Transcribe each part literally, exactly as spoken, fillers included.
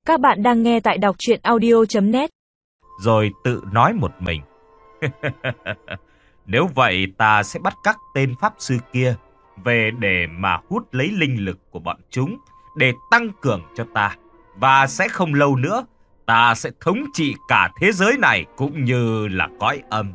Các bạn đang nghe tại đọc truyện audio chấm net. Rồi tự nói một mình. Nếu vậy ta sẽ bắt các tên pháp sư kia về để mà hút lấy linh lực của bọn chúng để tăng cường cho ta. Và sẽ không lâu nữa ta sẽ thống trị cả thế giới này cũng như là cõi âm.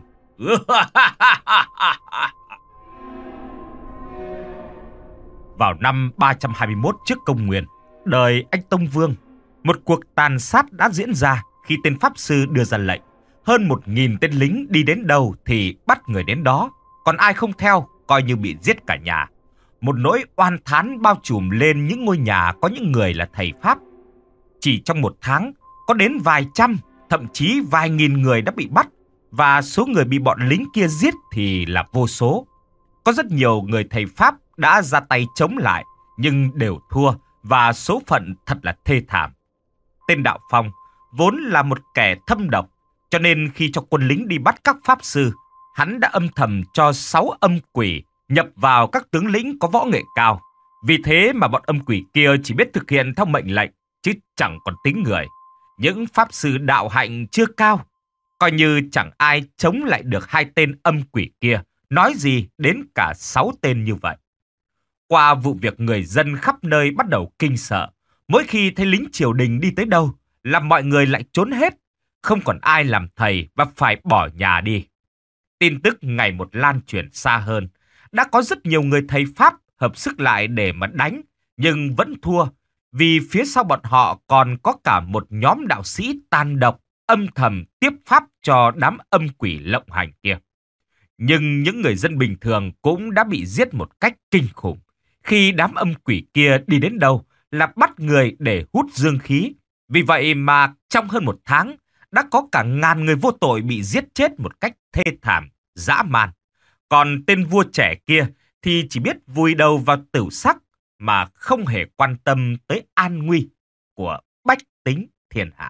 Vào năm ba trăm hai mươi mốt trước công nguyên, đời anh Tông Vương, một cuộc tàn sát đã diễn ra khi tên pháp sư đưa ra lệnh. Hơn một nghìn tên lính đi đến đâu thì bắt người đến đó, còn ai không theo coi như bị giết cả nhà. Một nỗi oan thán bao trùm lên những ngôi nhà có những người là thầy pháp. Chỉ trong một tháng, có đến vài trăm, thậm chí vài nghìn người đã bị bắt, và số người bị bọn lính kia giết thì là vô số. Có rất nhiều người thầy pháp đã ra tay chống lại, nhưng đều thua, và số phận thật là thê thảm. Tên Đạo Phong vốn là một kẻ thâm độc, cho nên khi cho quân lính đi bắt các pháp sư, hắn đã âm thầm cho sáu âm quỷ nhập vào các tướng lĩnh có võ nghệ cao. Vì thế mà bọn âm quỷ kia chỉ biết thực hiện theo mệnh lệnh, chứ chẳng còn tính người. Những pháp sư đạo hạnh chưa cao, coi như chẳng ai chống lại được hai tên âm quỷ kia, nói gì đến cả sáu tên như vậy. Qua vụ việc, người dân khắp nơi bắt đầu kinh sợ. Mỗi khi thấy lính triều đình đi tới đâu, là mọi người lại trốn hết. Không còn ai làm thầy và phải bỏ nhà đi. Tin tức ngày một lan truyền xa hơn. Đã có rất nhiều người thầy pháp hợp sức lại để mà đánh, nhưng vẫn thua. Vì phía sau bọn họ còn có cả một nhóm đạo sĩ tàn độc, âm thầm tiếp pháp cho đám âm quỷ lộng hành kia. Nhưng những người dân bình thường cũng đã bị giết một cách kinh khủng. Khi đám âm quỷ kia đi đến đâu là bắt người để hút dương khí. Vì vậy mà trong hơn một tháng đã có cả ngàn người vô tội bị giết chết một cách thê thảm, dã man. Còn tên vua trẻ kia thì chỉ biết vùi đầu vào tửu sắc mà không hề quan tâm tới an nguy của bách tính thiên hạ.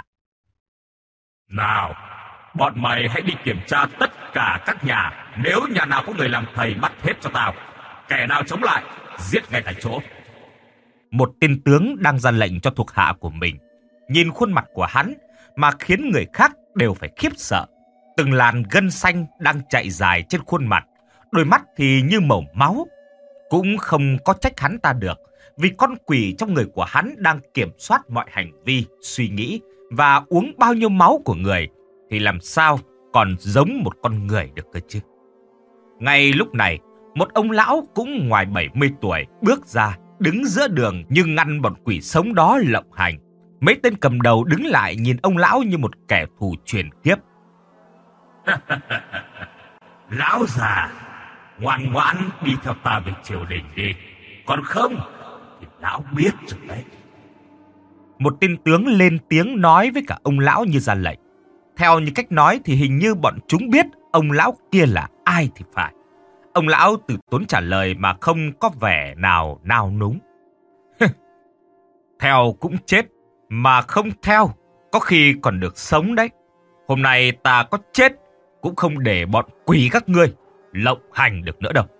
Nào, bọn mày hãy đi kiểm tra tất cả các nhà. Nếu nhà nào có người làm thầy bắt hết cho tao. Kẻ nào chống lại, giết ngay tại chỗ. Một tên tướng đang ra lệnh cho thuộc hạ của mình. Nhìn khuôn mặt của hắn mà khiến người khác đều phải khiếp sợ. Từng làn gân xanh đang chạy dài trên khuôn mặt, đôi mắt thì như màu máu. Cũng không có trách hắn ta được, vì con quỷ trong người của hắn đang kiểm soát mọi hành vi, suy nghĩ và uống bao nhiêu máu của người, thì làm sao còn giống một con người được cơ chứ. Ngay lúc này, một ông lão cũng ngoài bảy mươi tuổi bước ra, đứng giữa đường nhưng ngăn bọn quỷ sống đó lộng hành. Mấy tên cầm đầu đứng lại nhìn ông lão như một kẻ thù truyền kiếp. Lão già, ngoan ngoãn đi theo ta về triều đình đi. Còn không thì lão biết rồi đấy. Một tên tướng lên tiếng nói với cả ông lão như ra lệnh. Theo như cách nói thì hình như bọn chúng biết ông lão kia là ai thì phải. Ông lão từ tốn trả lời mà không có vẻ nào nao núng. Theo cũng chết, mà không theo có khi còn được sống đấy. Hôm nay ta có chết cũng không để bọn quỷ các ngươi lộng hành được nữa đâu.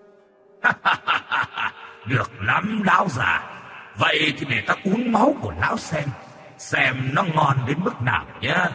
Được lắm lão già. Vậy thì để ta uống máu của lão xem, xem nó ngon đến mức nào nhá.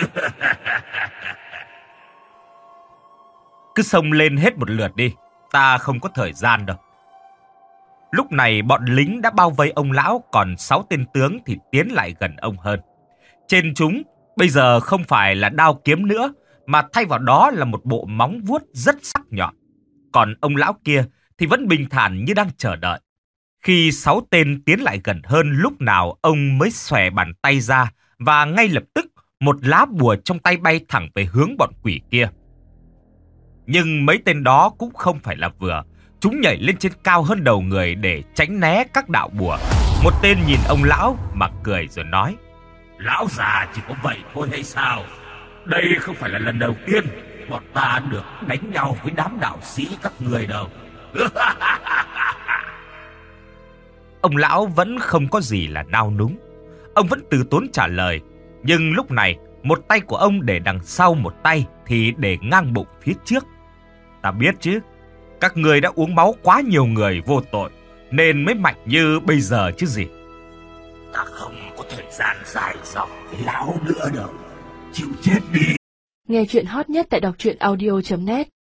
Cứ xông lên hết một lượt đi, ta không có thời gian đâu. Lúc này bọn lính đã bao vây ông lão, còn sáu tên tướng thì tiến lại gần ông hơn. Trên chúng bây giờ không phải là đao kiếm nữa, mà thay vào đó là một bộ móng vuốt rất sắc nhọn. Còn ông lão kia thì vẫn bình thản như đang chờ đợi. Khi sáu tên tiến lại gần hơn, lúc nào ông mới xòe bàn tay ra, và ngay lập tức một lá bùa trong tay bay thẳng về hướng bọn quỷ kia. Nhưng mấy tên đó cũng không phải là vừa. Chúng nhảy lên trên cao hơn đầu người để tránh né các đạo bùa. Một tên nhìn ông lão mà cười rồi nói: Lão già chỉ có vậy thôi hay sao? Đây không phải là lần đầu tiên bọn ta được đánh nhau với đám đạo sĩ các người đâu. Ông lão vẫn không có gì là nao núng. Ông vẫn từ tốn trả lời. Nhưng lúc này, một tay của ông để đằng sau, một tay thì để ngang bụng phía trước. Ta biết chứ, các người đã uống máu quá nhiều người vô tội, nên mới mạnh như bây giờ chứ gì. Ta không có thời gian dài dòng với lão nữa đâu. Chịu chết đi. Nghe chuyện hot nhất tại đọc truyện audio chấm net.